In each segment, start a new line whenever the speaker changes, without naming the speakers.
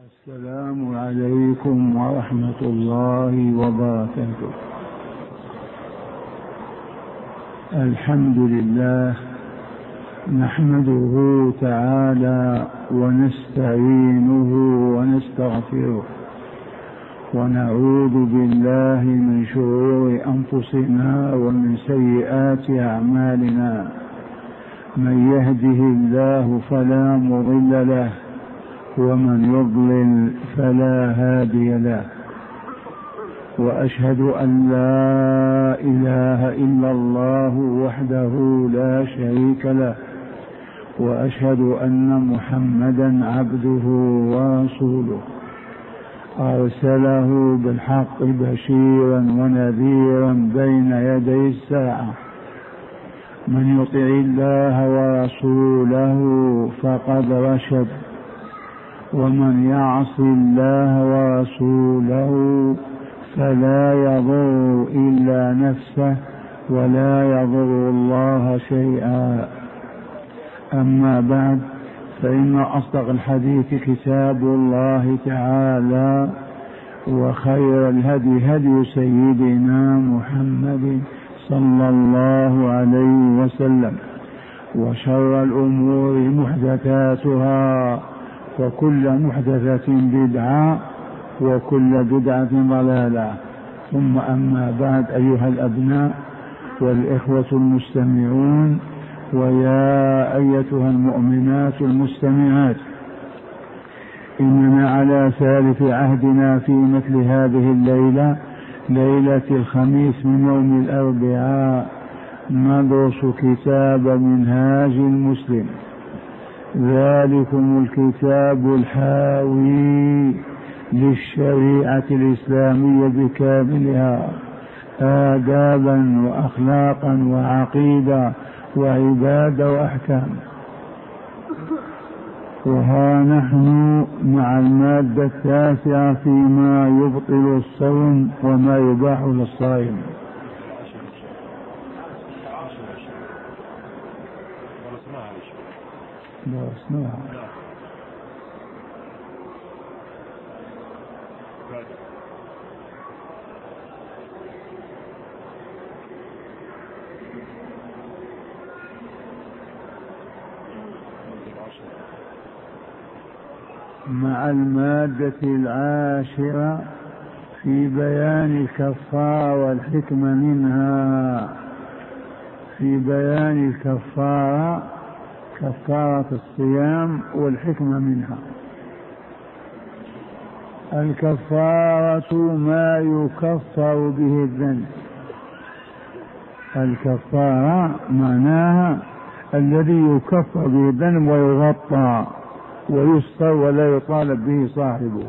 السلام عليكم ورحمة الله وبركاته. الحمد لله نحمده تعالى ونستعينه ونستغفره ونعوذ بالله من شرور أنفسنا ومن سيئات أعمالنا. من يهده الله فلا مضل له ومن يضلل فلا هادي له، وأشهد أن لا إله إلا الله وحده لا شريك له، وأشهد أن محمدا عبده ورسوله أرسله بالحق بشيرا ونذيرا بين يدي الساعة. من يطع الله ورسوله فقد رشد، ومن يعص الله ورسوله فلا يضر إلا نفسه ولا يضر الله شيئا. أما بعد، فإن أصدق الحديث كتاب الله تعالى، وخير الهدي هدي سيدنا محمد صلى الله عليه وسلم، وشر الأمور محدثاتها، وكل محدثة بدعة، وكل بدعة ضلالة. ثم أما بعد، أيها الأبناء والإخوة المستمعون، ويا أيتها المؤمنات المستمعات، إننا على ثالث عهدنا في مثل هذه الليلة، ليلة الخميس من يوم الأربعاء، ندرس كتاب منهاج المسلم، ذلكم الكتاب الحاوي للشريعة الإسلامية بكاملها، آدابا وأخلاقا وعقيدة وعبادة وأحكام. وها نحن مع المادة التاسعة فيما يبطل الصوم وما يباح للصائم. مع المادة العاشرة في بيان الكفارة والحكمة منها. في بيان الكفارة، كفارة الصيام والحكمة منها. الكفارة ما يكفر به الذنب. الكفارة معناها الذي يكفر به الذنب ويغطى ويستر ولا يطالب به صاحبه.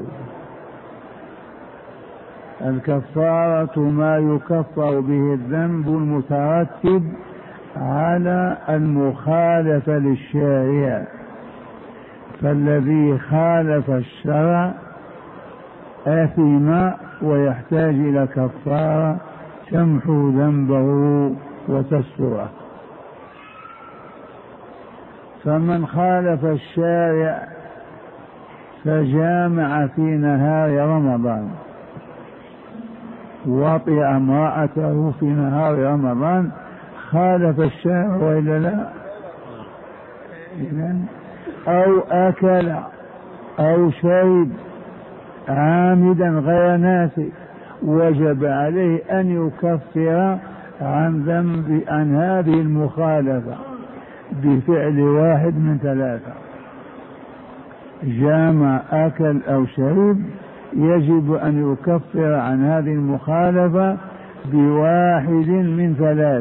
الكفارة ما يكفر به الذنب المترتب على المخالفة للشارع، فالذي خالف الشرع آثم ويحتاج إلى كفارة تمحو ذنبه وتستره. فمن خالف الشارع فجامع في نهار رمضان، وطئ امرأته في نهار رمضان، خالف الشارع وإلا لا؟ أو أكل أو شرب عامدا غير ناسي، وجب عليه أن يكفر عن هذه المخالفة بفعل واحد من ثلاثة. جامع، أكل أو شرب، يجب أن يكفر عن هذه المخالفة بواحد من ثلاث.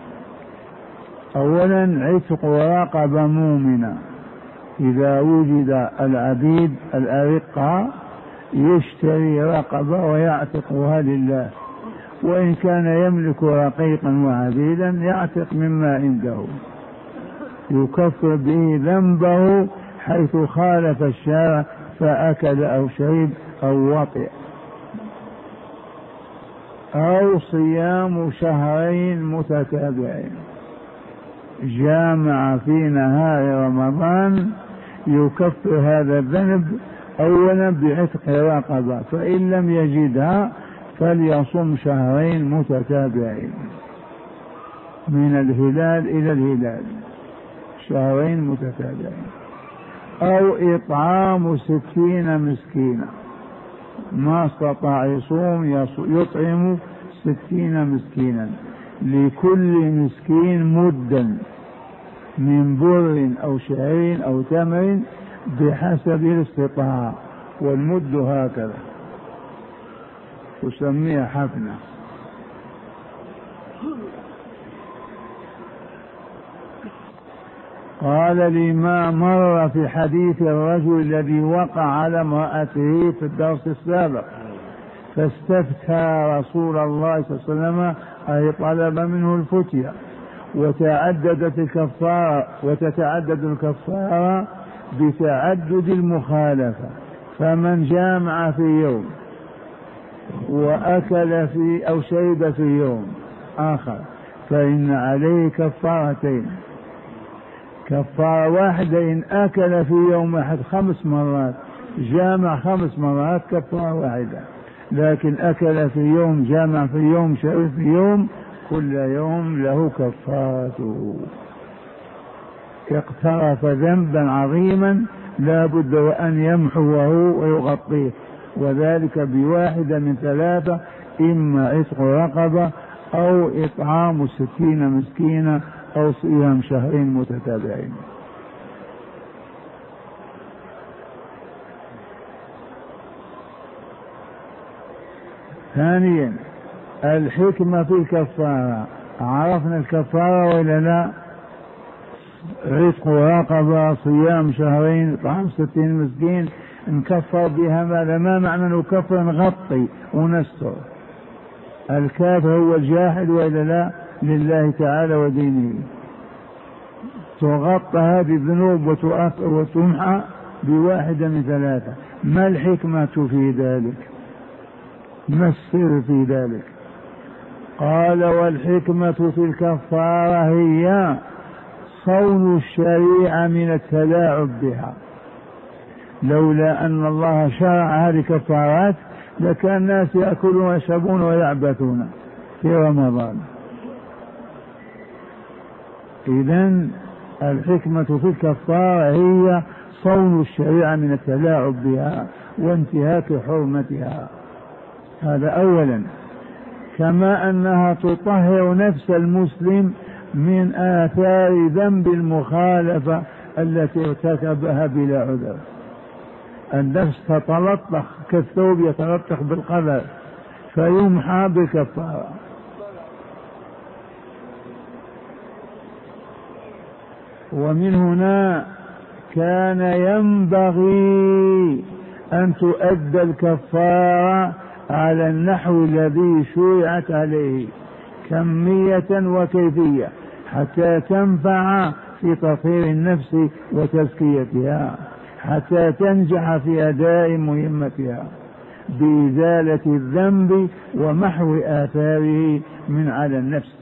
أولا، عتق ورقبة مؤمنة. إذا وجد العبيد الأرقة يشتري رقبة ويعتقها لله، وإن كان يملك رقيقا وعبيدا يعتق مما عنده، يكفر به ذنبه حيث خالف الشارع فأكل أو شرب أو وطئ. أو صيام شهرين متتابعين، جامع في نهار رمضان يكفر هذا الذنب أولا بعتق رقبة، فإن لم يجدها فليصم شهرين متتابعين من الهلال إلى الهلال، شهرين متتابعين، أو إطعام 60 مسكينا، ما استطاع يصوم يطعم 60 مسكينا، لكل مسكين مدا من بر أو شعير أو تمر بحسب الاستطاعة، والمد هكذا تسميها حفنة. قال لي ما مر في حديث الرجل الذي وقع على امرأته في الدرس السابق فاستفتى رسول الله صلى الله عليه وسلم، أي طلب منه الفتية، وتتعدد الكفارة بتعدد المخالفة، فمن جامع في يوم وأكل في أو شرب في يوم آخر فإن عليه كفارتين، كفارة واحدة إن أكل في يوم واحد 5 مرات، جامع 5 مرات كفارة واحدة، لكن أكل في يوم، جامع في يوم، شرب في يوم، كل يوم له كفارته. اقترف ذنبا عظيما لا بد وأن يمحوه ويغطيه، وذلك بواحدة من 3: إما عتق رقبة أو إطعام 60 مسكينا أو صيام شهرين متتابعين. ثانيا الحكمة في الكفارة. عرفنا الكفارة ولا لا؟ عتق رقبة، صيام شهرين، إطعام 60 مسكين، نكفر بها ماذا؟ ما معنى نكفر؟ نغطي ونستر. الكافر هو الجاحد وإلا لا لله تعالى ودينه، تغطى هذه الذنوب وتمحى بواحدة من 3. ما الحكمة في ذلك؟ ما السر في ذلك؟ قال والحكمة في الكفارة هي صون الشريعة من التلاعب بها. لولا أن الله شرع هذه الكفارات لكان الناس يأكلون ويشربون ويعبثون في رمضان. إذن الحكمة في الكفارة هي صون الشريعة من التلاعب بها وانتهاك حرمتها، هذا أولا. كما أنها تطهر نفس المسلم من آثار ذنب المخالفة التي ارتكبها بلا عذر. النفس تتلطخ كالثوب يتلطخ بالقذر فيمحى بالكفارة. ومن هنا كان ينبغي أن تؤدى الكفارة على النحو الذي شرعت عليه كمية وكيفية حتى تنفع في تطهير النفس وتزكيتها، حتى تنجح في أداء مهمتها بإزالة الذنب ومحو آثاره من على النفس.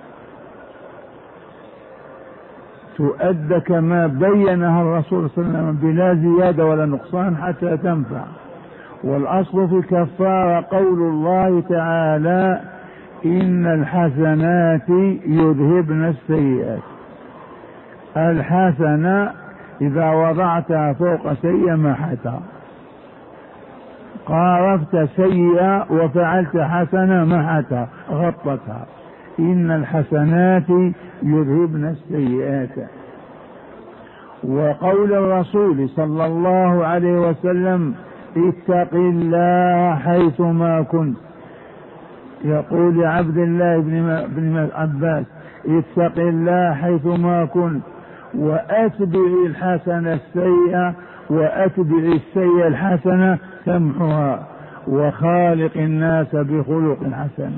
تؤدى كما بينها الرسول صلى الله عليه وسلم بلا زيادة ولا نقصان حتى تنفع. والأصل في الكفارة قول الله تعالى إن الحسنات يذهبن السيئات. الحسنة إذا وضعتها فوق سيئة محتها، قارفت سيئة وفعلت حسنة محتها غطتها. إن الحسنات يذهبن السيئات. وقول الرسول صلى الله عليه وسلم اتق الله حيثما كنت، يقول عبد الله بن عباس اتق الله حيثما كنت وأتبع الحسنة السيئة وأتبع السيئة الحسنة تمحها وخالق الناس بخلق حسن.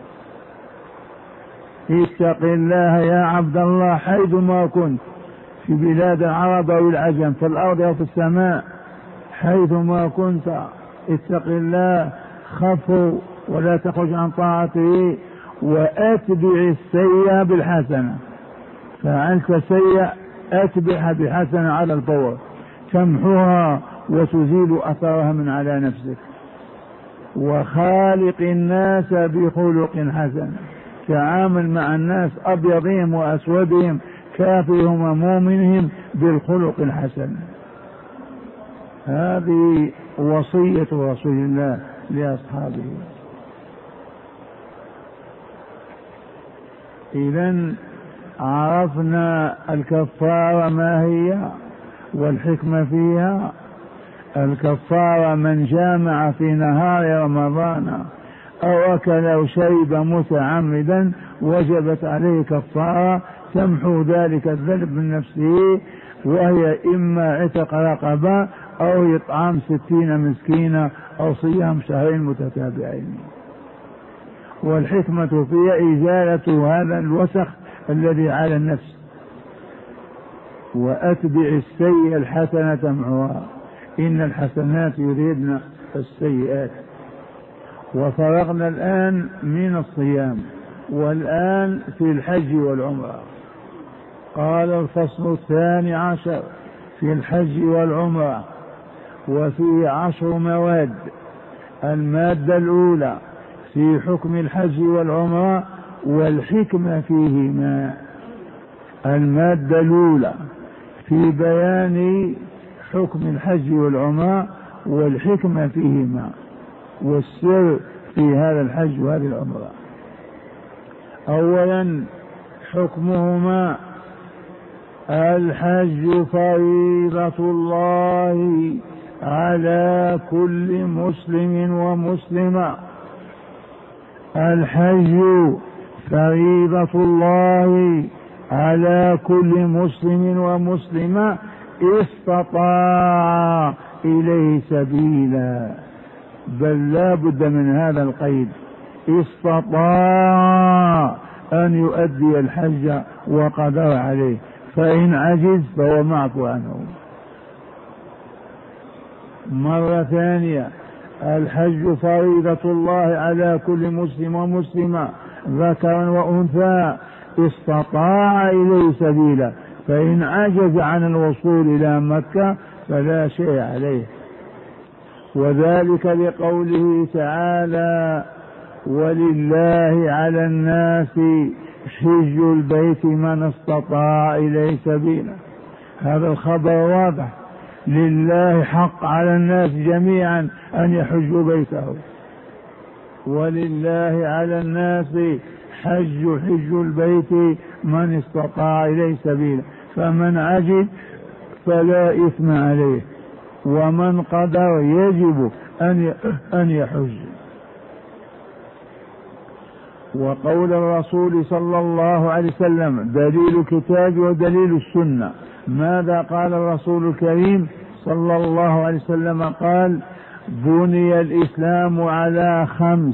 اتق الله يا عبد الله حيثما كنت، في بلاد العرب أو العجم، في الأرض أو في السماء، حيثما كنت اتق الله، خف ولا تخرج عن طاعته، وأتبع السيئة بالحسنة. فعلت سيئة أتبعها بحسنة على الفور تمحوها وتزيل أثرها من على نفسك. وخالق الناس بخلق حسن، تعامل مع الناس أبيضهم وأسودهم كافرهم ومؤمنهم بالخلق الحسن. هذه وصية رسول الله لأصحابه. إذن عرفنا الكفارة ما هي والحكمة فيها. الكفارة من جامع في نهار رمضان أو أكل أو شرب متعمدا وجبت عليه كفارة تمحو ذلك الذنب من نفسه، وهي إما عتق رقبة أو إطعام 60 مسكينا أو صيام شهرين متتابعين. والحكمة فيها إزالة هذا الوسخ الذي على النفس. وأتبع السيئة الحسنة تمحوها، إن الحسنات يذهبن السيئات. وفرغنا الآن من الصيام، والآن في الحج والعمرة. قال الفصل 12 في الحج والعمرة، وفيه 10 مواد. المادة الأولى في حكم الحج والعمرة والحكمة فيهما. المادة الأولى في بيان حكم الحج والعمرة والحكمة فيهما والسر في هذا الحج وهذه العمرة. أولا حكمهما: الحج فريضة الله على كل مسلم ومسلمة. الحج فريضة الله على كل مسلم ومسلمة استطاع إليه سبيلا، بل لا بد من هذا القيد: استطاع أن يؤدي الحج وقدر عليه، فإن عجز فهو معفو عنه. مرة ثانية: الحج فريضة الله على كل مسلم ومسلمة ذكرا وأنثى استطاع إليه سبيلا، فإن عجز عن الوصول إلى مكة فلا شيء عليه. وذلك لقوله تعالى: ولله على الناس حج البيت من استطاع إليه سبيلا. هذا الخبر واضح، لله حق على الناس جميعا أن يحجوا بيته. ولله على الناس حج البيت من استطاع إليه سبيلا، فمن عجز فلا إثم عليه، ومن قدر يجب أن يحج. وقول الرسول صلى الله عليه وسلم دليل الكتاب ودليل السنة. ماذا قال الرسول الكريم صلى الله عليه وسلم؟ قال: بني الإسلام على 5: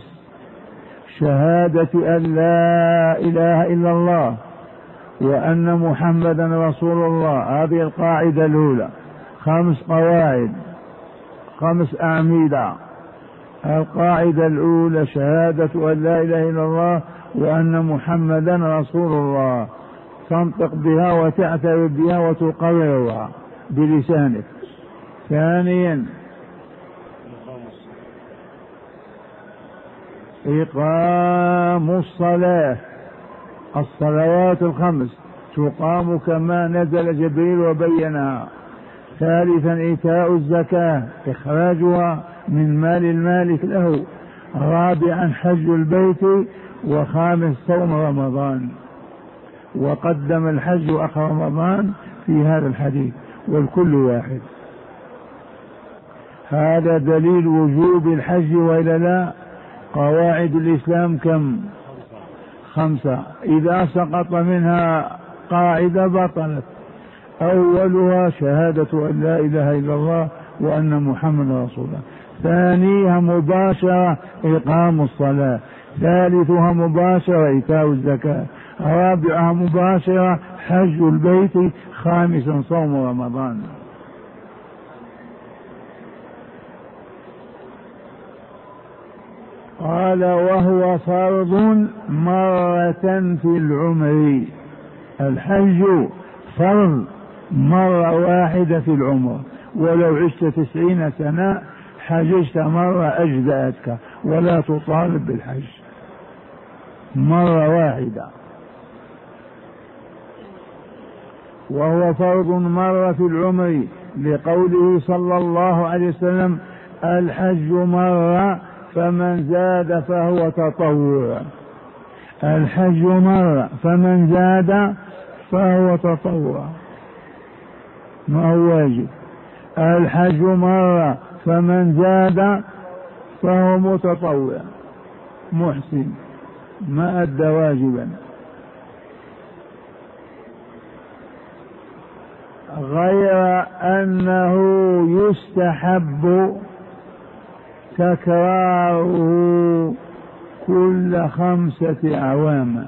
شهادة أن لا إله إلا الله وأن محمدا رسول الله. هذه القاعدة الأولى. 5 قواعد، 5 أعمدة. القاعدة الأولى شهادة أن لا إله إلا الله وأن محمدا رسول الله، تنطق بها وتعترف بها وتقررها بلسانك. ثانيا إقام الصلاة، الصلوات 5 تقام كما نزل جبريل وبينها. ثالثا إيتاء الزكاة، إخراجها من مال المالك له. رابعا حج البيت. وخامس صوم رمضان. وقدم الحج وأخر رمضان في هذا الحديث، والكل واحد. هذا دليل وجوب الحج، وإلا لا؟ قواعد الإسلام كم؟ 5. إذا سقط منها قاعدة بطلت. أولها شهادة أن لا إله إلا الله وأن محمد رسول الله. ثانيها مباشرة إقام الصلاة. ثالثها مباشرة إيتاء الزكاة. رابعها مباشرة حج البيت. خامسا صوم رمضان. قال: وهو فرض مرة في العمر. الحج فرض مرة واحدة في العمر، ولو عشت 90 سنة حججت مرة أجزأتك، ولا تطالب بالحج مرة واحدة. وهو فرض مرة في العمر، لقوله صلى الله عليه وسلم: الحج مرة فمن زاد فهو تطوع. الحج مرة فمن زاد فهو تطوع، ما هو واجب. الحج مرة فمن زاد فهو متطوع محسن ما أدى واجبا. غير أنه يستحب تكراره كل 5 أعوام.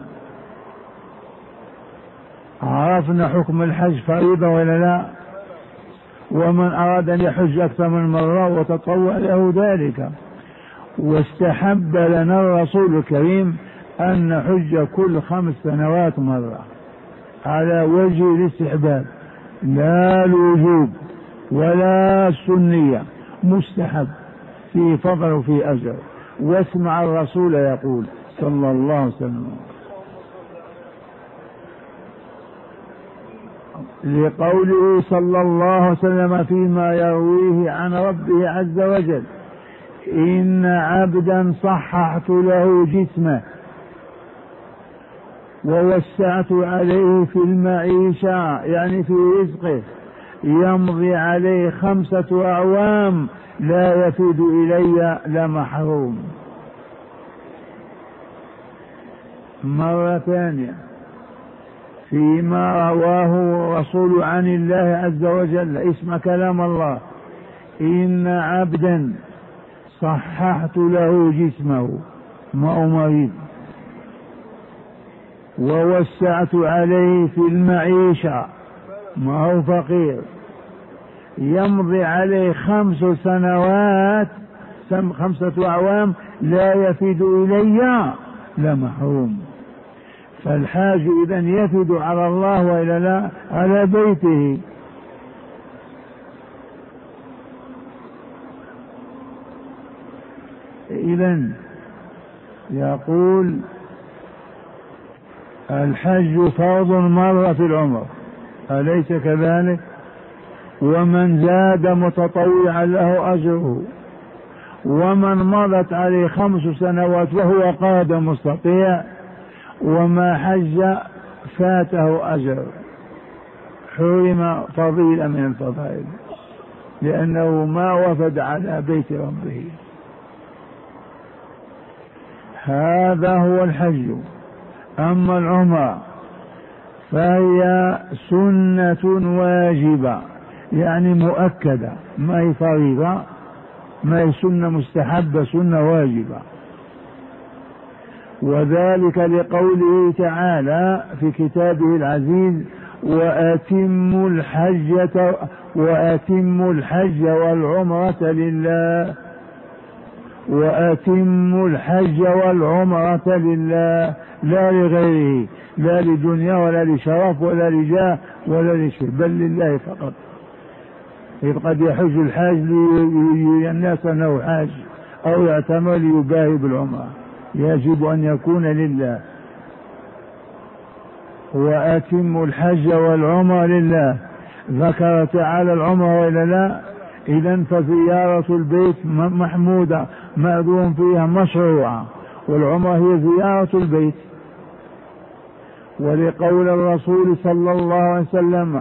عرفنا حكم الحج فريضة ولا لا؟ ومن أراد أن يحج أكثر من مرة وتطوع له ذلك. واستحب لنا الرسول الكريم أن نحج كل 5 سنوات مرة على وجه الاستحباب، لا الوجوب ولا السنية، مستحب في فضل وفي أجر. واسمع الرسول يقول صلى الله عليه وسلم، لقوله صلى الله عليه وسلم فيما يرويه عن ربه عز وجل: إن عبدا صححت له جسمه ووسعت عليه في المعيشة، يعني في رزقه، يمضي عليه 5 أعوام لا يفيد إلي لمحروم. مرة ثانية فيما رواه الرسول عن الله عز وجل، اسم كلام الله: إن عبدا صححت له جسمه، ما هو مريض، ووسعت عليه في المعيشة، ما هو فقير، يمضي عليه 5 سنوات 5 أعوام لا يفيد إلي لمحروم. فالحاج إذن يفيد على الله وإلا لا؟ على بيته. إذن يقول: الحج فرض مرة في العمر، أليس كذلك؟ ومن زاد متطوعا له أجره، ومن مضت عليه 5 سنوات وهو قادر مستطيع وما حج فاته أجر، حرم فضيلة من الفضائل لأنه ما وفد على بيت ربه. هذا هو الحج. أما العمرة فهي سنة واجبة، يعني مؤكدة، ما هي فريضة، ما هي سنة مستحبة، سنة واجبة. وذلك لقوله تعالى في كتابه العزيز: وأتموا الحج والعمرة لله، وأتموا الحج والعمرة لله، لا لغيره، لا لدنيا ولا لشرف ولا لجاه ولا لشيء، بل لله فقط. إذ قد يحج الحاج ليري الناس أنه حاج، أو يعتمر ليباهي بالعمرة، يجب أن يكون لله. وأتموا الحج والعمرة لله. ذكر تعالى العمرة وإلا لا؟ إذن فزيارة البيت محمودة مأذون فيها مشروعة، والعمرة هي زيارة البيت. ولقول الرسول صلى الله عليه وسلم: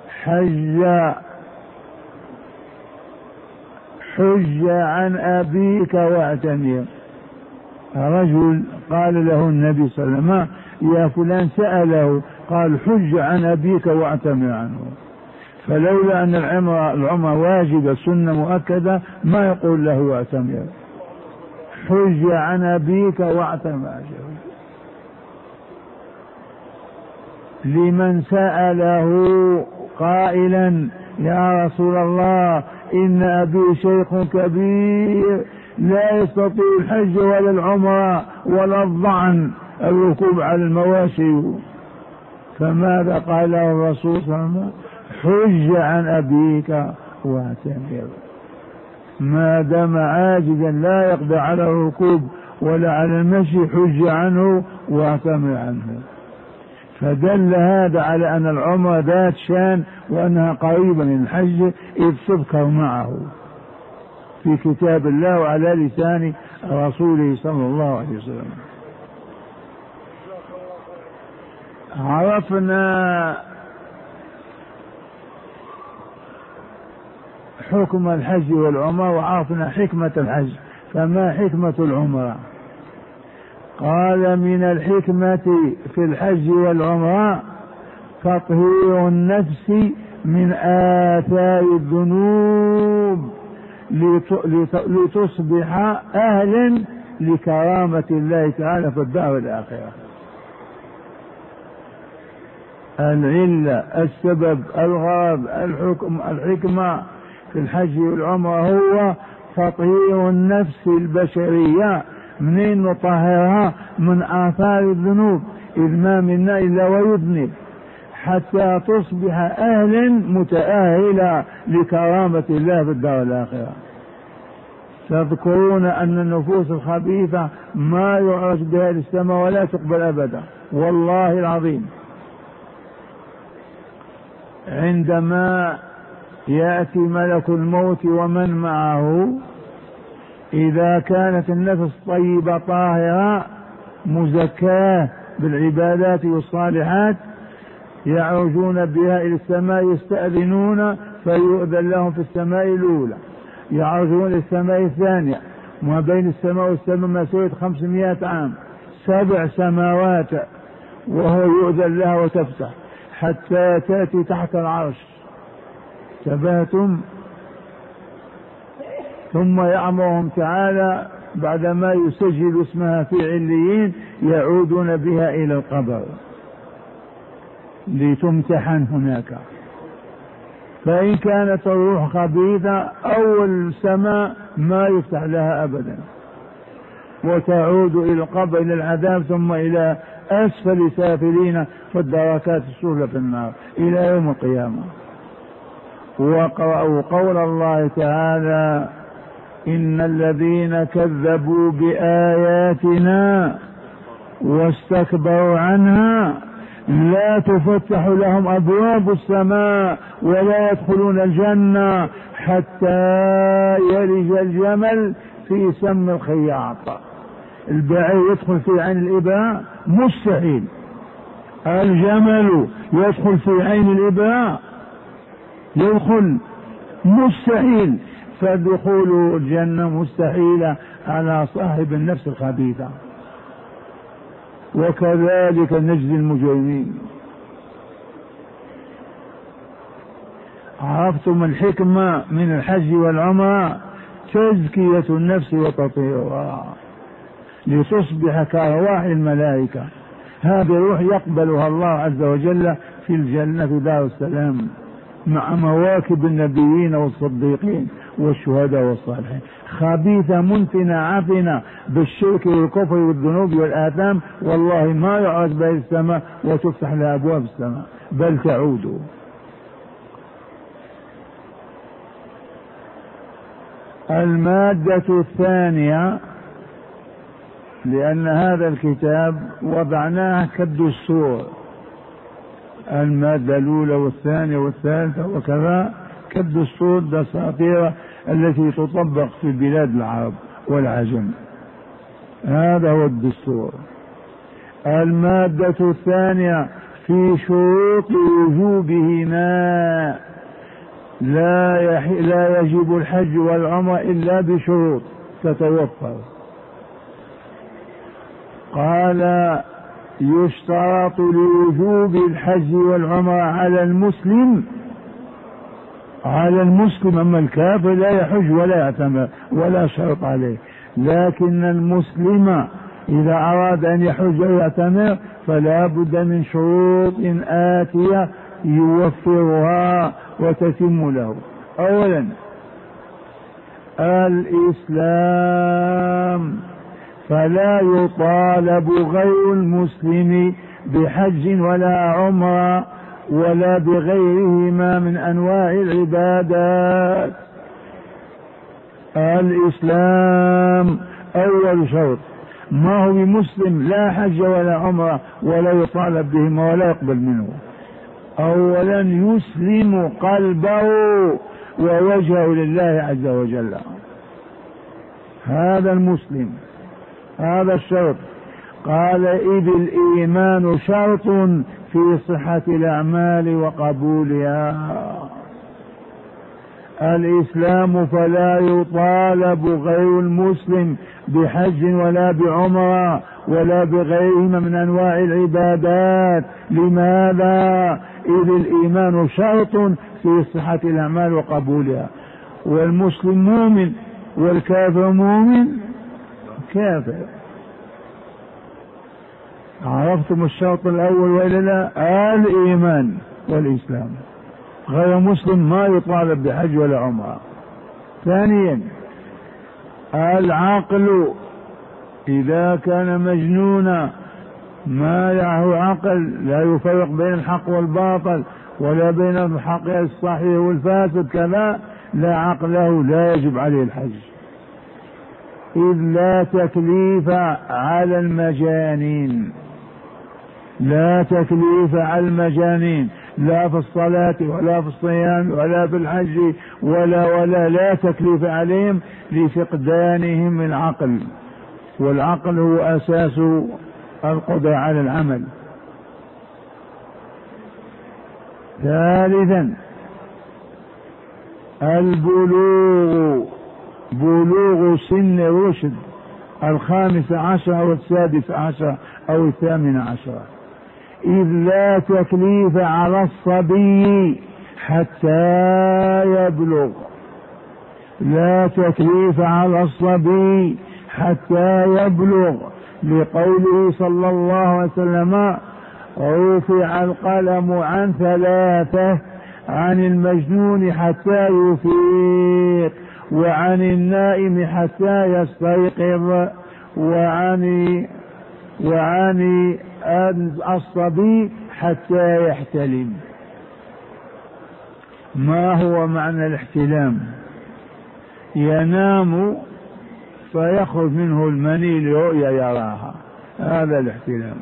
حج عن أبيك واعتمر. رجل قال له النبي صلى الله عليه وسلم: يا فلان، سأله قال: حج عن أبيك واعتمر عنه. فلولا أن العمرة واجبة سنة مؤكدة ما يقول له واعتمر. حج عن أبيك واعتمر. لمن سأله قائلا: يا رسول الله، إن أبي شيخ كبير لا يستطيع الحج ولا العمرة ولا الضعن الركوب على المواشي. فماذا قال الرسول صلى الله عليه وسلم؟ حج عن أبيك واعتمر، ما دام عاجزا لا يقدر على الركوب ولا على المشي حج عنه واعتمر عنه. فدل هذا على أن العمرة ذات شان وأنها قريبة من الحج، إذ تذكر معه في كتاب الله وعلى لسان رسوله صلى الله عليه وسلم. عرفنا حكم الحج والعمرة وعرفنا حكمة الحج، فما حكمة العمرة؟ قال من الحكمة في الحج والعمرة تطهير النفس من آثار الذنوب لتصبح أهلا لكرامة الله تعالى في الدار والآخرة. العلة، السبب، الغرض، الحكمة في الحج والعمرة هو تطهير النفس البشرية. منين نطهرها؟ من آثار الذنوب، إذ ما منا إلا ويذنب، حتى تصبح أهلا متأهلا لكرامة الله في الدار الآخرة. تذكرون أن النفوس الخبيثة ما يعرج بها للسماء ولا تقبل أبدا، والله العظيم. عندما يأتي ملك الموت ومن معه، إذا كانت النفس طيبة طاهرة مزكاة بالعبادات والصالحات يعرجون بها إلى السماء، يستأذنون فيؤذن لهم في السماء الأولى، يعرجون إلى السماء الثانية، ما بين السماء والسماء مسيرة 500 عام، 7 سماوات، وهو يؤذن لها وتفتح حتى تأتي تحت العرش. تبهتم؟ ثم يأمرهم تعالى بعدما يسجل اسمها في عليين يعودون بها إلى القبر لتمتحن هناك. فإن كانت الروح خبيثة أول سماء ما يفتح لها أبدا، وتعود إلى القبر إلى العذاب، ثم إلى أسفل سافلين في الدركات السفلى في النار إلى يوم القيامة. وقرأوا قول الله تعالى: إن الذين كذبوا بآياتنا واستكبروا عنها لا تفتح لهم أبواب السماء ولا يدخلون الجنة حتى يلج الجمل في سم الخياط. البعير يدخل في عين الإباء مستحيل، الجمل يدخل في عين الإباء يدخل مستحيل، فدخول الجنة مستحيلة على صاحب النفس الخبيثة. وكذلك نجزي المجرمين. عرفتم الحكمة من الحج والعمرة؟ تزكية النفس وتطهيرها لتصبح كأرواح الملائكة. هذه الروح يقبلها الله عز وجل في الجنة في دار السلام مع مواكب النبيين والصديقين والشهداء والصالحين. خبيثة منتنة عفنة بالشرك والكفر والذنوب والآثام، والله ما يعرج بها السماء وتفتح لها أبواب السماء، بل تعود. المادة الثانية، لأن هذا الكتاب وضعناه كالدستور، المادة الأولى والثانية والثالثة وكذا كالدستور، دساتير التي تطبق في بلاد العرب والعجم. هذا هو الدستور. المادة الثانية في شروط وجوبهما، لا يجب الحج والعمرة إلا بشروط تتوفر. قال: يشترط لوجوب الحج والعمرة على المسلم، أما الكافر لا يحج ولا يعتمر ولا شرط عليه، لكن المسلم إذا أراد أن يحج ويعتمر فلا بد من شروط آتية يوفرها وتتم له. أولا الإسلام، فلا يطالب غير المسلم بحج ولا عمرة ولا بغيرهما من أنواع العبادات. الإسلام أول شرط، ما هو بمسلم لا حج ولا عمرة ولا يطالب بهما ولا يقبل منه. أولا يسلم قلبه ووجهه لله عز وجل، هذا المسلم، هذا الشرط. قال إذ الإيمان شرط في صحة الأعمال وقبولها. الإسلام فلا يطالب غير المسلم بحج ولا بعمرة ولا بغيرهما من أنواع العبادات. لماذا؟ إذ الإيمان شرط في صحة الأعمال وقبولها. والمسلم مؤمن والكافر مؤمن كافر. عرفتم الشرط الأول وإلا لا؟ الإيمان والإسلام. غير مسلم ما يطالب بحج ولا عمرة. ثانيا العقل، إذا كان مجنونا ما له عقل لا يفرق بين الحق والباطل ولا بين الحق الصحيح والفاسد كذا، لا عقل له لا يجب عليه الحج. إذ لا تكليف على المجانين، لا تكليف على المجانين، لا في الصلاة ولا في الصيام ولا في الحج ولا لا تكليف عليهم لفقدانهم العقل، والعقل هو أساس القدرة على العمل. ثالثا البلوغ، بلوغ سن الرشد 15 أو 16 أو 18. إذ لا تكليف على الصبي حتى يبلغ، لا تكليف على الصبي حتى يبلغ، لقوله صلى الله عليه وسلم رفع القلم عن 3، عن المجنون حتى يفيق، وعن النائم حتى يستيقظ، وعن الصبي حتى يحتلم. ما هو معنى الاحتلام؟ ينام فيخرج منه المني لرؤيا يراها، هذا الاحتلام.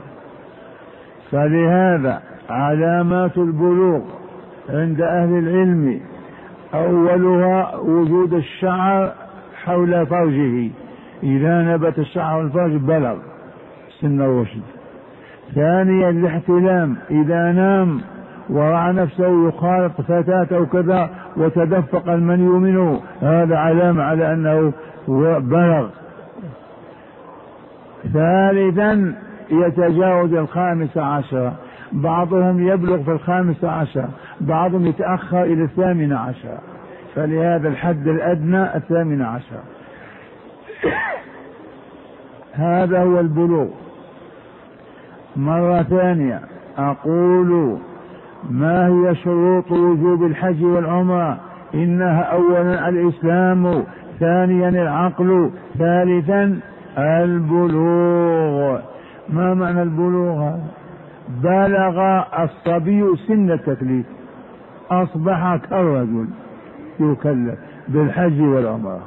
فلهذا علامات البلوغ عند أهل العلم أولها وجود الشعر حول فرجه، إذا نبت الشعر الفرج بلغ سن الرشد. ثانيا الاحتلام، إذا نام ورأى نفسه يخالط فتاة أو كذا وتدفق المني منه، هذا علامة على أنه بلغ. ثالثا يتجاوز 15، بعضهم يبلغ في 15، بعضهم يتأخر إلى 18، فلهذا الحد الأدنى 18. هذا هو البلوغ. مرة ثانية أقول ما هي شروط وجوب الحج والعمرة؟ إنها أولا الإسلام، ثانيا العقل، ثالثا البلوغ. ما معنى البلوغ؟ بلغ الصبي سن التكليف، أصبح كالرجل يكلف بالحج والعمرة.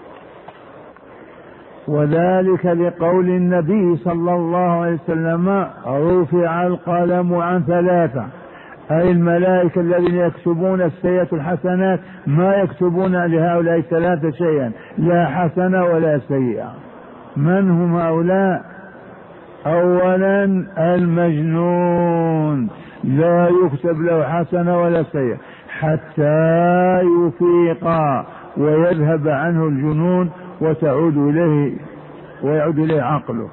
وذلك لقول النبي صلى الله عليه وسلم رفع القلم عن 3، أي الملائكة الذين يكتبون السيئات الحسنات ما يكتبون لهؤلاء 3 شيئا، لا حسنة ولا سيئة. من هم هؤلاء؟ أولا المجنون لا يكتب له حسنة ولا سيئة حتى يفيق ويذهب عنه الجنون ويعود إليه عقله.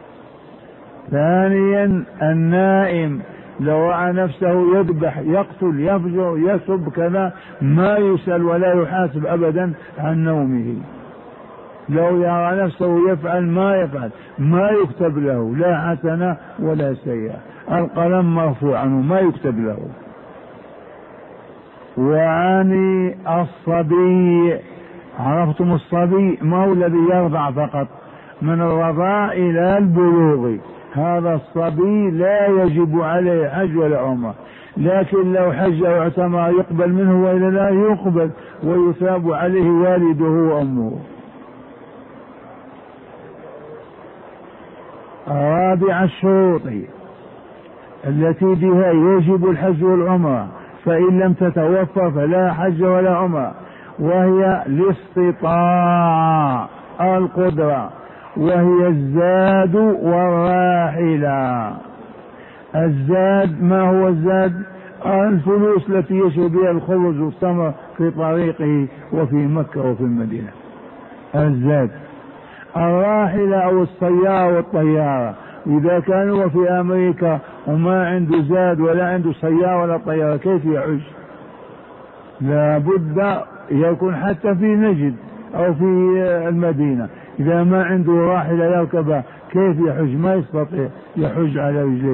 ثانيا النائم لو رأى نفسه يذبح يقتل يفجر يسب كذا ما يسأل ولا يحاسب أبدا عن نومه. لو يرى نفسه يفعل ما يكتب له لا حسنة ولا سيئة، القلم مرفوع عنه ما يكتب له. وعن الصبي، عرفتم الصبي ما هو الذي يرضع فقط، من الرضاع إلى البلوغ، هذا الصبي لا يجب عليه حج ولا عمرة. لكن لو حج أو اعتمر يقبل منه وإلا لا يقبل، ويثاب عليه والده وأمه. رابع الشروط التي بها يجب الحج والعمرة فإن لم تتوفر فلا حج ولا عمرة، وهي الاستطاعة القدرة، وهي الزاد والراحلة. الزاد ما هو الزاد؟ الفلوس التي يشري بها الخبز والتمر في طريقه وفي مكة وفي المدينة، الزاد. الراحلة أو السيارة والطيارة، إذا كان هو في أمريكا وما عنده زاد ولا عنده سيارة ولا طيارة كيف يحج؟ لا بد يكون حتى في نجد أو في المدينة إذا ما عنده راحلة يركبها كيف يحج؟ ما يستطيع يحج على رجليه.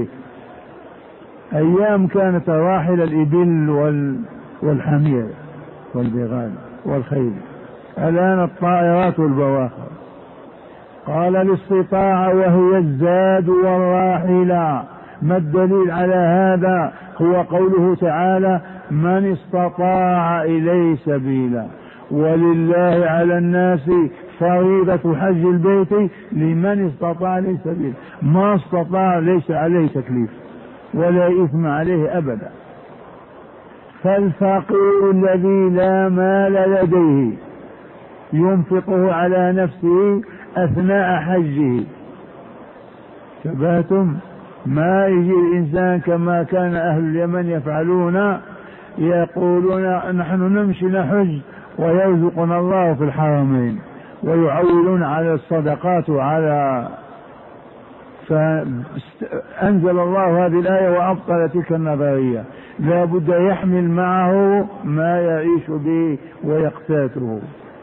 أيام كانت الراحلة الإبل والحمير والبغال والخيل، الآن الطائرات والبواخر. قال الاستطاعة وهي الزاد والراحلة. ما الدليل على هذا؟ هو قوله تعالى: من استطاع إليه سبيلا، ولله على الناس فريضة حج البيت لمن استطاع إليه سبيلا. ما استطاع ليس عليه تكليف ولا إثم عليه أبدا. فالفقير الذي لا مال لديه ينفقه على نفسه أثناء حجه. شبهتم؟ ما يجي الإنسان كما كان أهل اليمن يفعلون، يقولون نحن نمشي نحج ويرزقنا الله في الحرمين، ويعولون على الصدقات وعلى. فأنزل الله هذه الآية وأبطل تلك النظرية. لا بد يحمل معه ما يعيش به ويقتاته.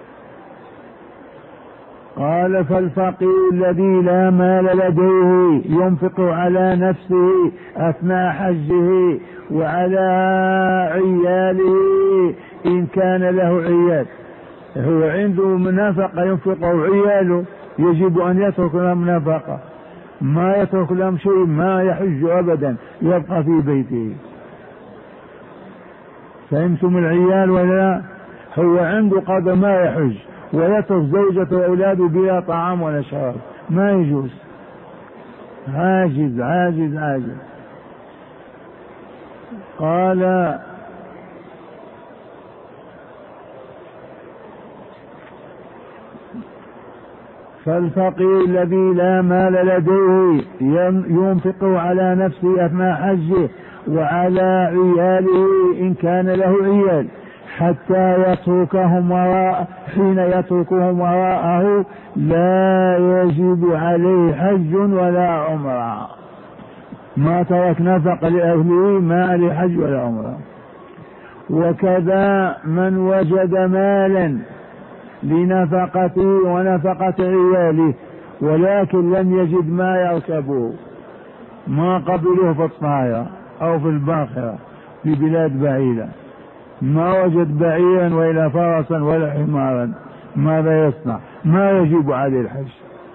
قال: فالفقير الذي لا مال لديه ينفق على نفسه أثناء حجه وعلى عياله إن كان له عيال. هو عنده نفقة ينفقه عياله، يجب أن يترك لهم نفقة. ما يترك لهم شيء ما يحج أبدا، يبقى في بيته. فهمتم العيال ولا؟ هو عنده قدر ما يحج ويترك زوجته وأولاده بلا طعام ولا شراب، ما يجوز. عاجز عاجز عاجز. قال: فالفقير الذي لا مال لديه ينفق على نفسه أثناء حجه وعلى عياله إن كان له عيال حتى يتركهم وراءه. حين يتركهم وراءه لا يجب عليه حج ولا عمرة. ما ترك نفق لأهله ما لحج ولا عمرة. وكذا من وجد مالا لنفقته ونفقة عياله ولكن لم يجد ما يركبه، ما قبله في الطائرة أو في الباخرة في بلاد بعيدة، ما وجد بعيرا ولا فرسا ولا حمارا، ماذا يصنع؟ ما يجب عليه الحج.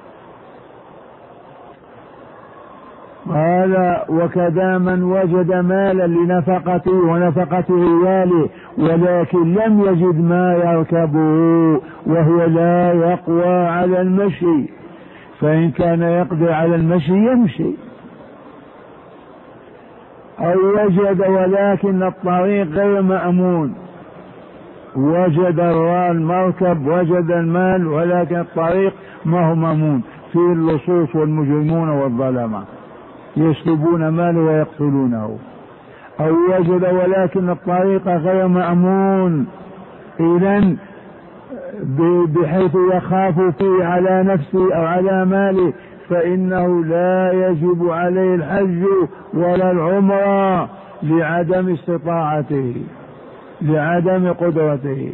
قال: وكذا من وجد مالا لنفقته ونفقة عياله ولكن لم يجد ما يركبه وهو لا يقوى على المشي، فإن كان يقدر على المشي يمشي، أو وجد ولكن الطريق غير مأمون، وجد المركب وجد المال ولكن الطريق ما هو مأمون، فيه اللصوص والمجرمون والظلمة يسلبون ماله ويقتلونه. أو وجد ولكن الطريق غير مأمون إذن بحيث يخاف فيه على نفسه أو على ماله، فإنه لا يجب عليه الحج ولا العمرة لعدم استطاعته لعدم قدرته.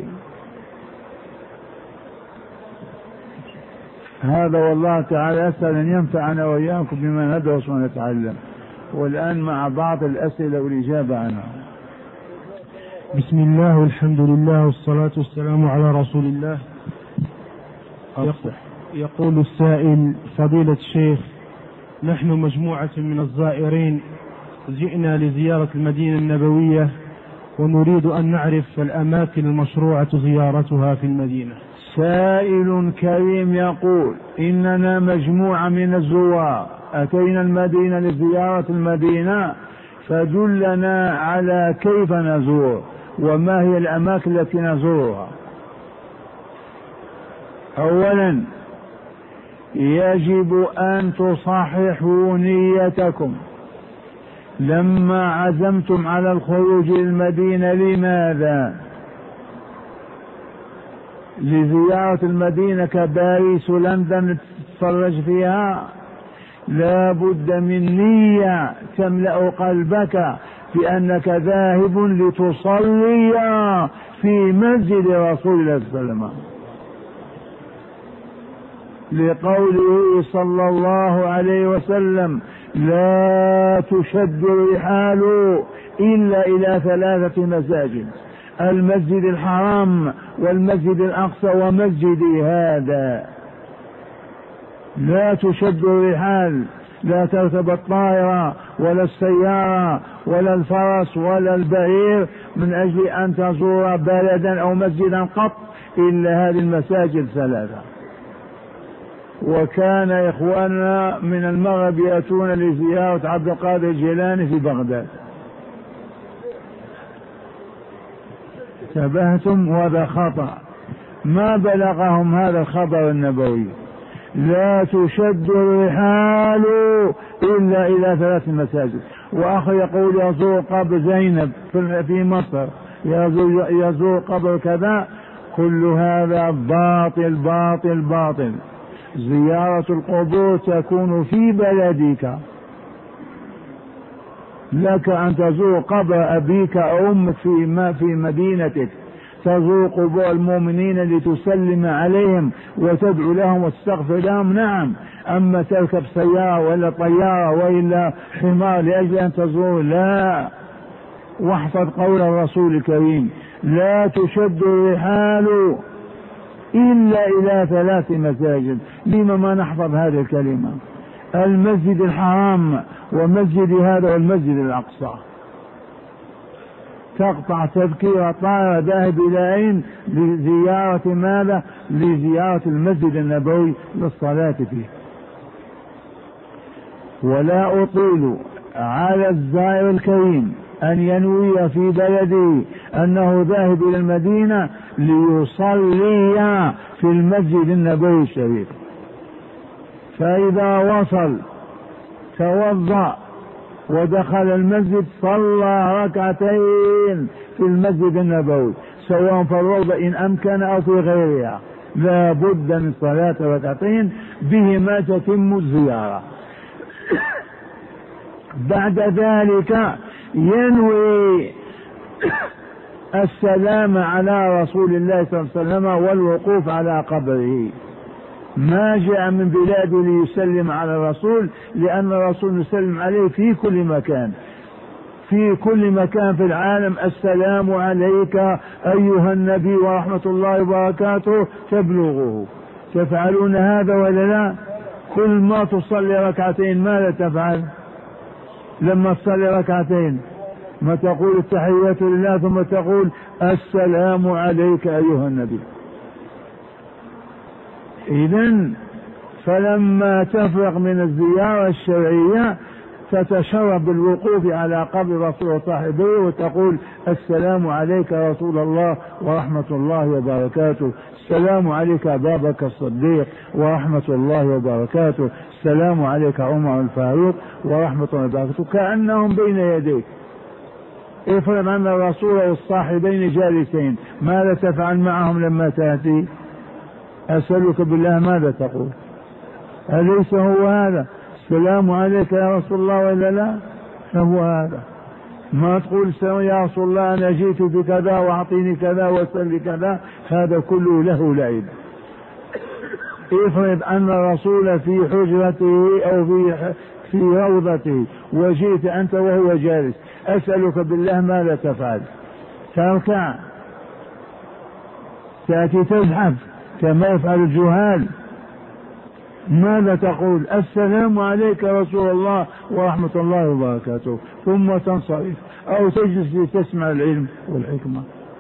هذا والله تعالى أسأل أن ينفعنا وإياكم بما ندرس ونتعلم. والآن مع بعض الأسئلة والإجابة عنها.
بسم الله والحمد لله والصلاة والسلام على رسول الله. يقول السائل: فضيلة الشيخ، نحن مجموعة من الزائرين جئنا لزيارة المدينة النبوية ونريد أن نعرف الأماكن المشروعة زيارتها في المدينة.
سائل كريم يقول: إننا مجموعة من الزوار أتينا المدينة لزيارة المدينة، فدلنا على كيف نزور وما هي الأماكن التي نزورها. أولا يجب أن تصححوا نيتكم لما عزمتم على الخروج للمدينة. لماذا؟ لزيارة المدينة كباريس ولندن تتفرج فيها؟ لا بد من نية تملأ قلبك بأنك ذاهب لتصلي في مسجد رسول الله صلى الله عليه وسلم، لقوله صلى الله عليه وسلم: لا تشد الرحال إلا إلى 3 مساجد: المسجد الحرام والمسجد الأقصى ومسجدي هذا. لا تشد الرحال، لا تركب الطائرة ولا السيارة ولا الفرس ولا البعير من أجل أن تزور بلدا أو مسجدا قط إلا هذه المساجد 3. وكان إخواننا من المغرب يأتون لزيارة عبد القادر الجيلاني في بغداد. انتبهتم؟ وهذا خطأ، ما بلغهم هذا الخبر النبوي: لا تشد الرحال إلا إلى 3 مساجد. وآخر يقول يزور قبر زينب في مصر، يزور قبر كذا. كل هذا باطل باطل باطل. زيارة القبور تكون في بلدك، لك أن تزور قبر أبيك أو أمك في مدينتك، تزور قبور المؤمنين لتسلم عليهم وتدعو لهم وتستغفر لهم، نعم. أما تركب سيارة ولا طيارة وإلا حمار لأجل أن تزور، لا. واحفظ قول الرسول الكريم: لا تشد الرحال إلا إلى 3 مساجد. لما ما نحفظ هذه الكلمة؟ المسجد الحرام ومسجد هذا والمسجد الأقصى. تقطع تذكير طائرة ذاهب إلى أين؟ لزيارة ماذا؟ لزيارة المسجد النبوي للصلاة فيه. ولا أطيل على الزائر الكريم أن ينوي في بلده أنه ذاهب إلى المدينة ليصلي في المسجد النبوي الشريف، فإذا وصل توضأ ودخل المسجد صلى 2 ركعتين في المسجد النبوي، سواء في الروضة إن أمكن أو في غيرها. لا بد من صلاة 2 ركعتين بهما تتم الزيارة. بعد ذلك ينوي السلام على رسول الله صلى الله عليه وسلم والوقوف على قبره. ما جاء من بلاده ليسلم على الرسول، لأن الرسول يسلم عليه في كل مكان، في كل مكان في العالم. السلام عليك أيها النبي ورحمة الله وبركاته تبلغه. تفعلون هذا ولا لا؟ كل ما تصلي 2 ركعتين ماذا تفعل؟ لما تصلي 2 ركعتين ما تقول التحيات لله ثم تقول السلام عليك أيها النبي. إذن فلما تفرغ من الزيارة الشرعية تتشرف بالوقوف على قبر رسول وصاحبه وتقول السلام عليك يا رسول الله ورحمة الله وبركاته، السلام عليك أبا بكر الصديق ورحمة الله وبركاته، السلام عليك عمر الفاروق ورحمة الله وبركاته، كأنهم بين يديك. افرض أن الرسول والصاحبين جالسين، ماذا تفعل معهم لما تأتي؟ أسألك بالله ماذا تقول؟ أليس هو هذا السلام عليك يا رسول الله ولا لا؟ هو هذا. ما تقول يا رسول الله أنا جئت بكذا وأعطيني كذا واسأل لي كذا، هذا كله له لعب. افرض أن الرسول في حجرته أو في روضته وجئت أنت وهو جالس، أسألك بالله ماذا تفعل؟ تركع، تأتي تزحف كما يفعل الجهال. ماذا تقول؟ السلام عليك رسول الله ورحمة الله وبركاته، ثم تنصرف أو تجلس لتسمع العلم والحكمة.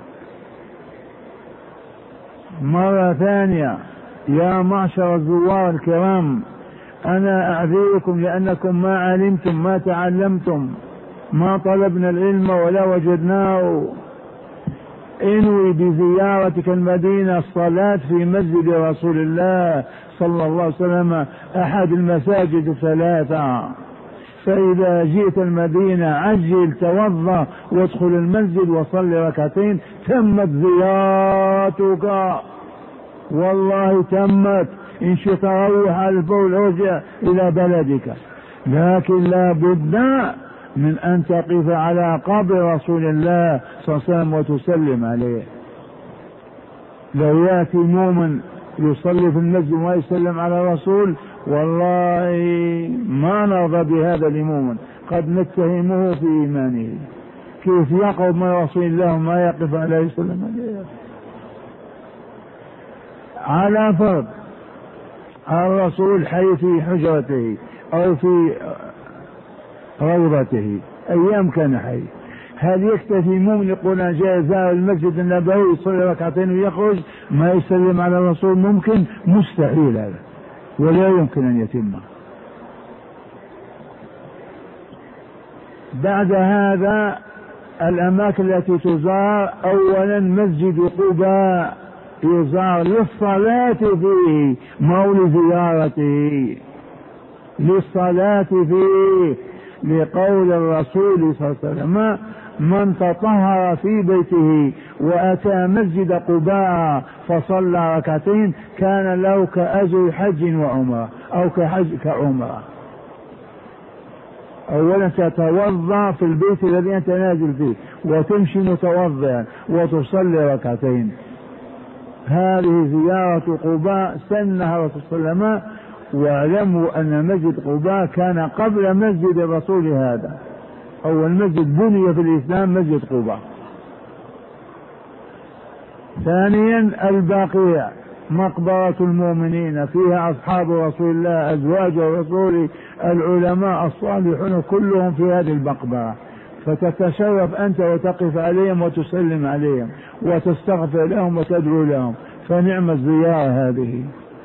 مرة ثانية، يا معشر الزوار الكرام، أنا أعذركم لأنكم ما علمتم، ما تعلمتم، ما طلبنا العلم ولا وجدناه. انوي بزيارتك المدينة الصلاة في مسجد رسول الله صلى الله عليه وسلم، أحد المساجد الثلاثة. فإذا جئت المدينة عجل توضأ وادخل المسجد وصل ركعتين، تمت زيارتك، والله تمت. إن شئت روح على الفور ارجع إلى بلدك، لكن لا بد من أن تقف على قبر رسول الله صلى الله عليه وسلم وتسلم عليه. لو يأتي مؤمن يصلي في المسجد ويسلم على الرسول، والله ما نرضى بهذا المؤمن، قد نتهمه في إيمانه. كيف يقرب من رسول الله ما يقف عليه وسلم عليه؟ على فرض الرسول حي في حجرته أو في روضته أيام كان حي، هل يكتفي مؤمن يقول أنا جاء زار المسجد النبوي يصلي ركعتين ويخرج ما يسلم على الرسول؟ ممكن؟ مستحيل هذا، ولا يمكن أن يتم. بعد هذا الأماكن التي تزار، أولا مسجد قباء يزار للصلاة فيه، ما لزيارته، للصلاة فيه، لقول الرسول صلى الله عليه وسلم: من تطهر في بيته وأتى مسجد قباء فصلى ركعتين كان له كأجر حج وعمرة، أو كعمرة. أولا تتوضأ في البيت الذي أنت نازل فيه وتمشي متوضئا وتصلي ركعتين. هذه زيارة قباء سنها الرسول صلى الله عليه وسلم. واعلموا أن مسجد قباء كان قبل مسجد الرسول هذا، أول مسجد بني في الإسلام مسجد قباء. ثانيا البقيع، مقبرة المؤمنين، فيها أصحاب رسول الله، أزواج الرسول، العلماء الصالحون كلهم في هذه المقبرة، فتتشرف أنت وتقف عليهم وتسلم عليهم وتستغفر لهم وتدعو لهم، فنعم الزيارة هذه.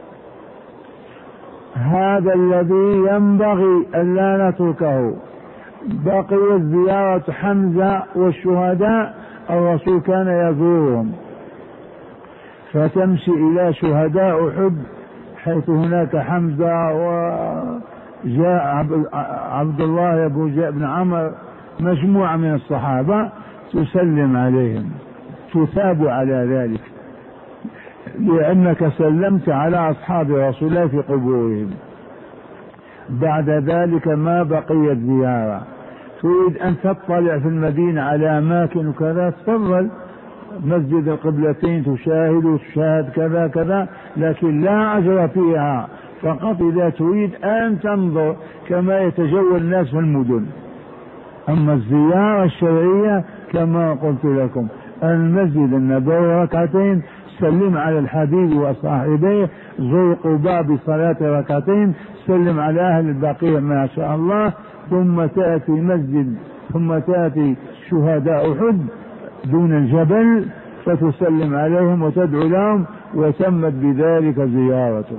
هذا الذي ينبغي أن لا نتركه. بقي زيارة حمزة والشهداء، الرسول كان يزورهم، فتمشي إلى شهداء أحد حيث هناك حمزة، وجاء عبد الله بن عمر، مجموعة من الصحابة، تسلم عليهم، تثاب على ذلك لأنك سلمت على أصحاب رسول الله في قبورهم. بعد ذلك ما بقيت زيارة. تريد أن تطلع في المدينة على أماكن وكذا، تفضل، مسجد القبلتين تشاهد كذا كذا، لكن لا أجر فيها، فقط إذا تريد أن تنظر كما يتجول الناس في المدن. أما الزيارة الشرعية كما قلت لكم، المسجد النبوي ركعتين، سلم على الحبيب وصاحبيه، زور قباء بصلاة ركعتين، سلم على أهل البقيع ما شاء الله، ثم تأتي مسجد، ثم تأتي شهداء أحد دون الجبل فتسلم عليهم وتدعو لهم، وتمت بذلك زيارته.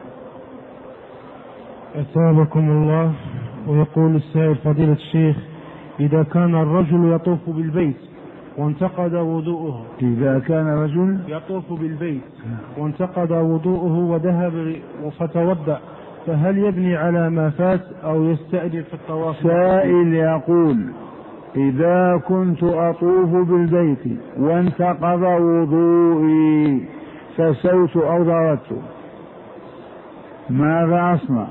أسألكم الله. ويقول السائل فضيلة الشيخ: إذا كان الرجل يطوف بالبيت وانتقد وضوءه،
إذا كان رجل
يطوف بالبيت وانتقد وضوءه وذهب فتوضأ، فهل يبني على ما فات أو يستأنف في الطواف؟
سائل يقول: إذا كنت أطوف بالبيت وانتقض وضوئي فسوت أو ضربت، ماذا أصنع؟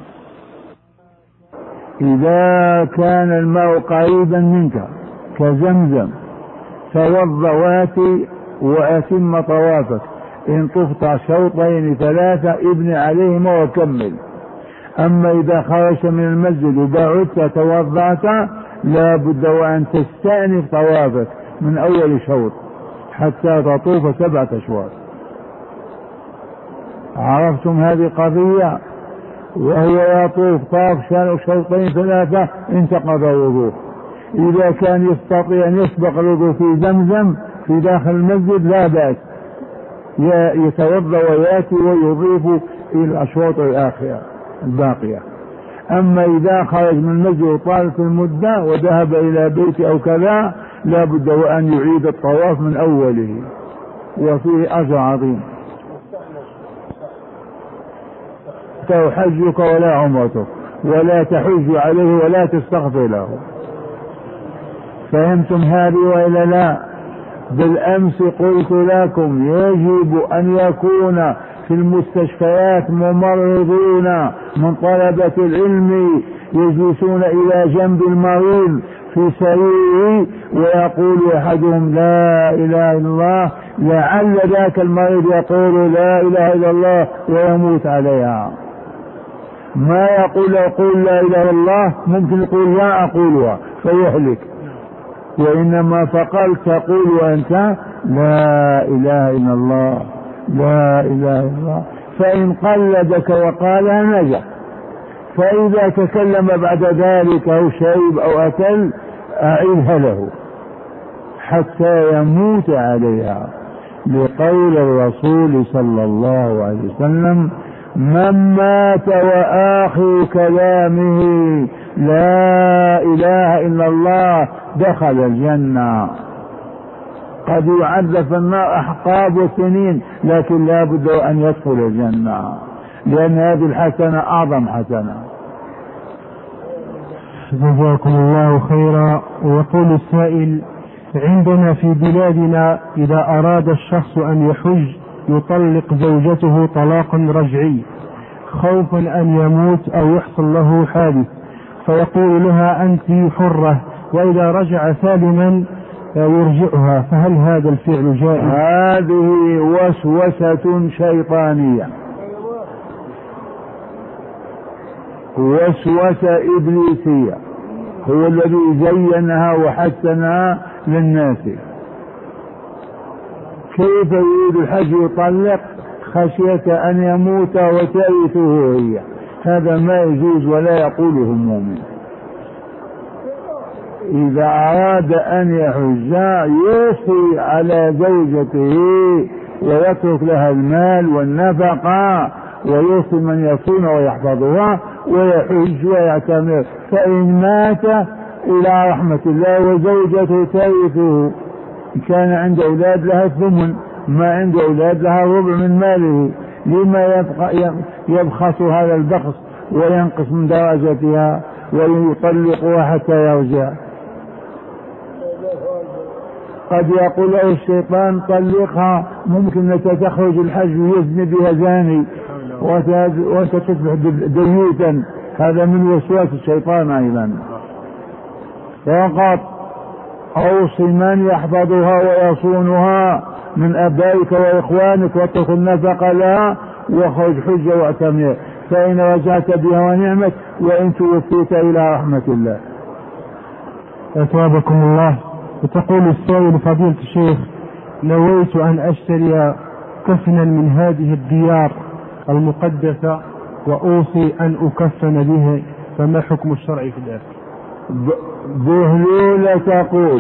إذا كان الماء قريبا منك كزمزم توضأ واتي وأتم طوافك، إن طفت شوطين ثلاثة ابن عليهما وكمل. أما إذا خرجت من المسجد وبعدت توضأت لا بد وأن تستأنف طوافك من أول شوط حتى تطوف 7 أشواط. عرفتم هذه قضية؟ وهو يطوف طاف شوطين ثلاثة انتقض وضوءه. إذا كان يستطيع أن يسبق الوضوء في زمزم في داخل المسجد لا بأس، يتوضأ ويأتي ويضيف إلى الأشواط الآخرة الباقية. أما إذا خرج من المسجد وطالت المدة وذهب إلى بيته أو كذا لا بد وأن يعيد الطواف من أوله، وفيه أجر عظيم. حجك ولا عمرتك، ولا تحج عليه ولا تستغفر له. فهمتم هذه وإلا لا؟ بالأمس قلت لكم يجب أن يكون في المستشفيات ممرضون من طلبة العلم يجلسون إلى جنب المريض في سريره ويقول أحدهم لا إله إلا الله، لعل ذاك المريض يقول لا إله إلا الله ويموت عليها. ما يقول لا إله إلا الله، ممكن يقول لا أقولها فيهلك، وإنما فقال تقول أنت لا إله إلا الله لا إله إلا الله، فإن قلدك وقالها نجح. فإذا تكلم بعد ذلك أو شرب أو أكل أعيدها له حتى يموت عليها، لقول الرسول صلى الله عليه وسلم من مات وآخر كلامه لا إله إلا الله دخل الجنة. قد يعذب في النار أحقاب وسنين لكن لا بد أن يدخل الجنة، لأن هذه الحسنة أعظم حسنة.
جزاكم الله خيرا. ويقول السائل عندنا في بلادنا إذا أراد الشخص أن يحج يطلق زوجته طلاقا رجعي خوفا أن يموت أو يحصل له حادث، فيقول لها أنت حرة، وإذا رجع سالما يرجعها، فهل هذا الفعل جائز؟
هذه وسوسة شيطانية، وسوسة إبليسية، هو الذي زينها وحسنها للناس. كيف يريد الحج يطلق خشية أن يموت وترثه هي؟ هذا ما يجوز ولا يقوله المؤمن. إذا أراد أن يحج يوصي على زوجته ويترك لها المال والنفقة ويوصي من يصون ويحفظها ويحج ويعتمر، فإن مات إلى رحمة الله وزوجته ترثه. إن كان عند أولاد لها الثمن، ما عند أولاد لها ربع من ماله، لما يبخس هذا البخس وينقص من درجتها ويطلقها حتى يرجع؟ قد يقول له الشيطان طلقها، ممكن تخرج الحج ويزني بها زاني وانت تصبح ديوتا، هذا من وسواس الشيطان أيضا. فقط أوصي من يحفظها ويصونها من أبائك وإخوانك واترك النفقة لها وخرج حجة واعتمر، فإن رجعت بها ونعمت وإن توفيت إلى رحمة الله.
أثابكم الله. وتقول السائل فضيلة الشيخ نويت أن أشتري كفنا من هذه الديار المقدسة وأوصي أن أكفن به، فما حكم الشرع في ذلك؟
بهلولة تقول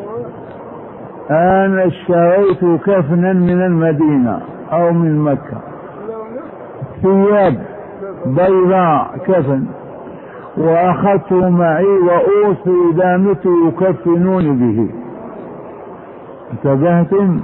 أنا اشتريت كفنا من المدينة أو من مكة، ثياب بيضاء كفن، وأخذته معي وأوصي إذا مت يكفنون به. انتبهتم؟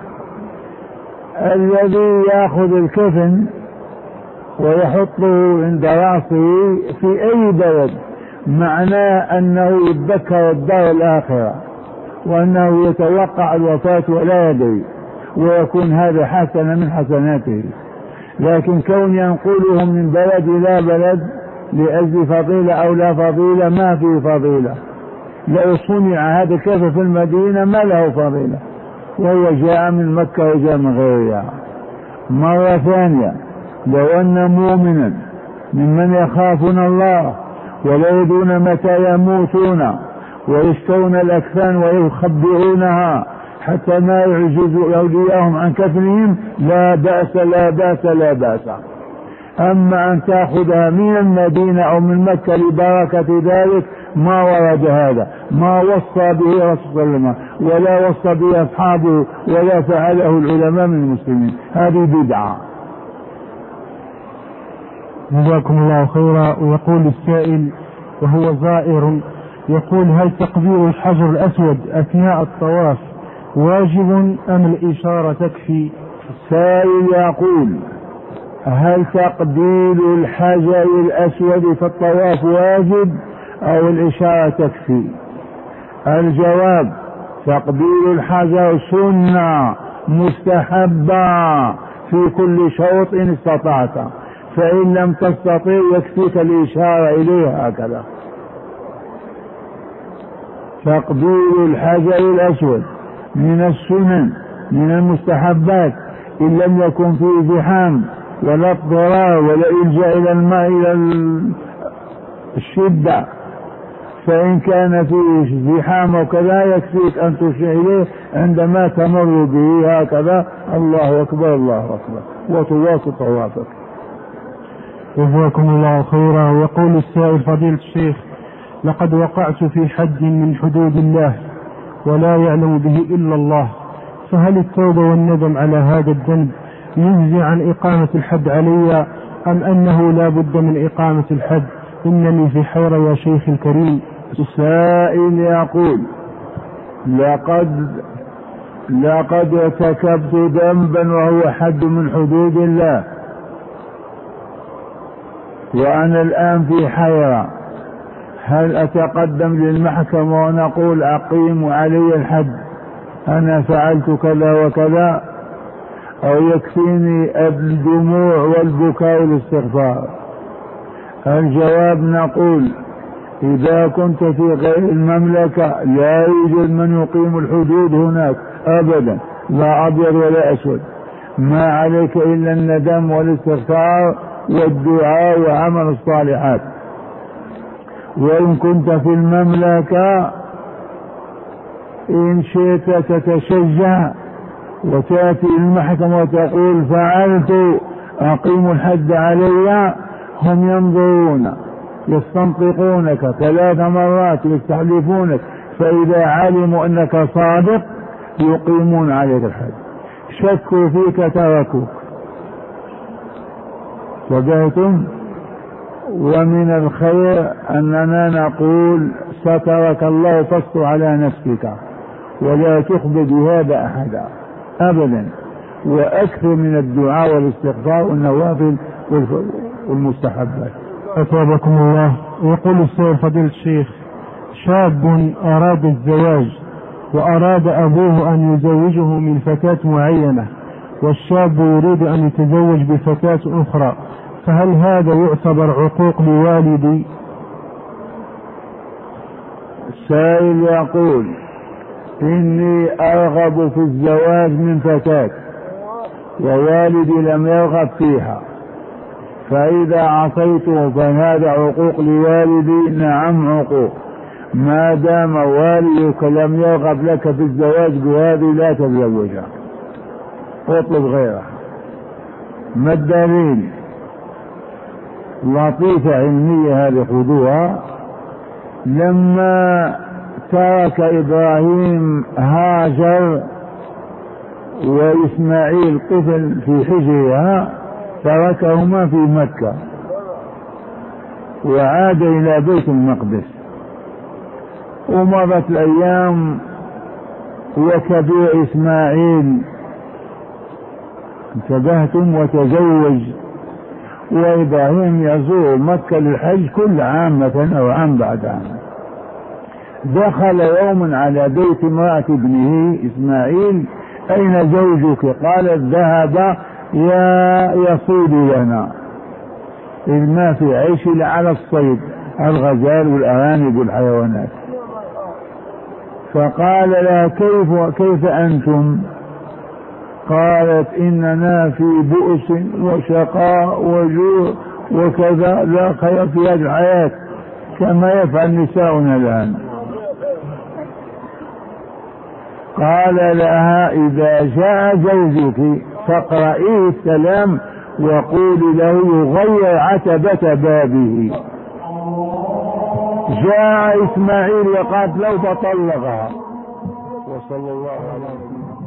الذي يأخذ الكفن ويحطه عند رأسه في أي بلد معناه أنه يتذكر الدار الآخرة وأنه يتوقع الوفاة ولا يدري، ويكون هذا حسنة من حسناته. لكن كون ينقلهم من بلد إلى بلد لأجل فضيلة أو لا فضيلة، ما فيه فضيلة. لو صنع هذا الكفن في المدينة ما له فضيلة، وهو جاء من مكة وجاء من غيرها. مرة ثانية، لو أن مؤمنا ممن يخافون الله ولا يدرون متى يموتون ويشترون الأكفان ويخبئونها حتى ما يعجزوا أولياءهم عن كفنهم، لا بأس لا بأس لا بأس. أما أن تأخذها من المدينة أو من مكة لبركة ذلك ما ورد هذا، ما وصى به رسول الله صلى الله عليه وسلم ولا وصى به أصحابه ولا فعله العلماء من المسلمين، هذه بدعة.
جزاكم الله خيرا. ويقول السائل وهو زائر يقول: هل تقبيل الحجر الأسود أثناء الطواف واجب أم الإشارة تكفي؟
السائل يقول: هل تقبيل الحجر الأسود في الطواف واجب أو الإشارة تكفي؟ الجواب: تقبيل الحجر سنة مستحبة في كل شوط إن استطعت، فإن لم تستطيع يكفيك الإشارة إليه هكذا. تقبيل الحجر الأسود من السنن من المستحبات إن لم يكن فيه زحام ولا اضطرار ولا إلجاء إلى الماء إلى الشدة، فإن كان فيه زحام وكذا يكفيك أن تشير إليه عندما تمر به هكذا: الله أكبر الله أكبر، وتواصل طوافك.
جزاكم الله خيرا. ويقول السائل: فضيلة الشيخ، لقد وقعت في حد من حدود الله ولا يعلم به إلا الله، فهل التوبة والندم على هذا الذنب يجزي عن إقامة الحد علي أم أنه لا بد من إقامة الحد؟ إنني في حيرة يا شيخ الكريم.
السائل يقول: لقد ارتكبت ذنبا وهو حد من حدود الله، وأنا الآن في حيرة، هل أتقدم للمحكمة ونقول أقيم علي الحد أنا فعلت كذا وكذا، أو يكفيني الدموع والبكاء والاستغفار؟ الجواب: نقول: إذا كنت في غير المملكة لا يوجد من يقيم الحدود هناك أبدا، لا أبيض ولا أسود، ما عليك إلا الندم والاستغفار والدعاء وعمل الصالحات. وإن كنت في المملكة إن شئت تتشجع وتأتي المحكمة وتقول فعلت أقيم الحد علي، هم ينظرون يستنطقونك 3 مرات يستحلفونك، فإذا علموا أنك صادق يقيمون عليك الحد، شكوا فيك تركوك. وجهتم. ومن الخير أننا نقول: سترك الله فاستر على نفسك ولا تخبر بهذا أحدا أبدا، وأكثر من الدعاء والاستغفار والنوافل والمستحبات.
أثابكم الله. يقول السائل: فضيلة الشيخ، شاب أراد الزواج وأراد أبوه أن يزوجه من فتاة معينة، والشاب يريد أن يتزوج بفتاة أخرى، فهل هذا يعتبر عقوق لوالدي؟
السائل يقول: إني أرغب في الزواج من فتاة ووالدي لم يرغب فيها، فإذا عصيته فهذا عقوق لوالدي؟ نعم عقوق، ما دام والدك لم يرغب لك في الزواج بهذه لا تتزوجها، اطلب غيرها. ما الدليل؟ لطيفة علمية هذه خذوها. لما ترك إبراهيم هاجر وإسماعيل طفل في حجرها، تركهما في مكة وعاد إلى بيت المقدس، ومضت الأيام وكبير إسماعيل انتبهتم وتزوج، وإبراهيم يزور مكة للحج كل عام مثلا أو عام بعد عام. دخل يوم على بيت امرأة ابنه إسماعيل: أين زوجك؟ قالت: ذهب يصيد لنا، ما في عيش إلا على الصيد، الغزال والأرانب والحيوانات. فقال لها: كيف أنتم؟ قالت: إننا في بؤس وشقاء وجوع وكذا، لا خير في هذه الحياة كما يفعل نساؤنا الآن. قال لها: إذا جاء زوجك فاقرئيه السلام وقولي له يغير عتبة بابه. جاء إسماعيل وقالت له فطلقها. وصلى الله عليه وسلم.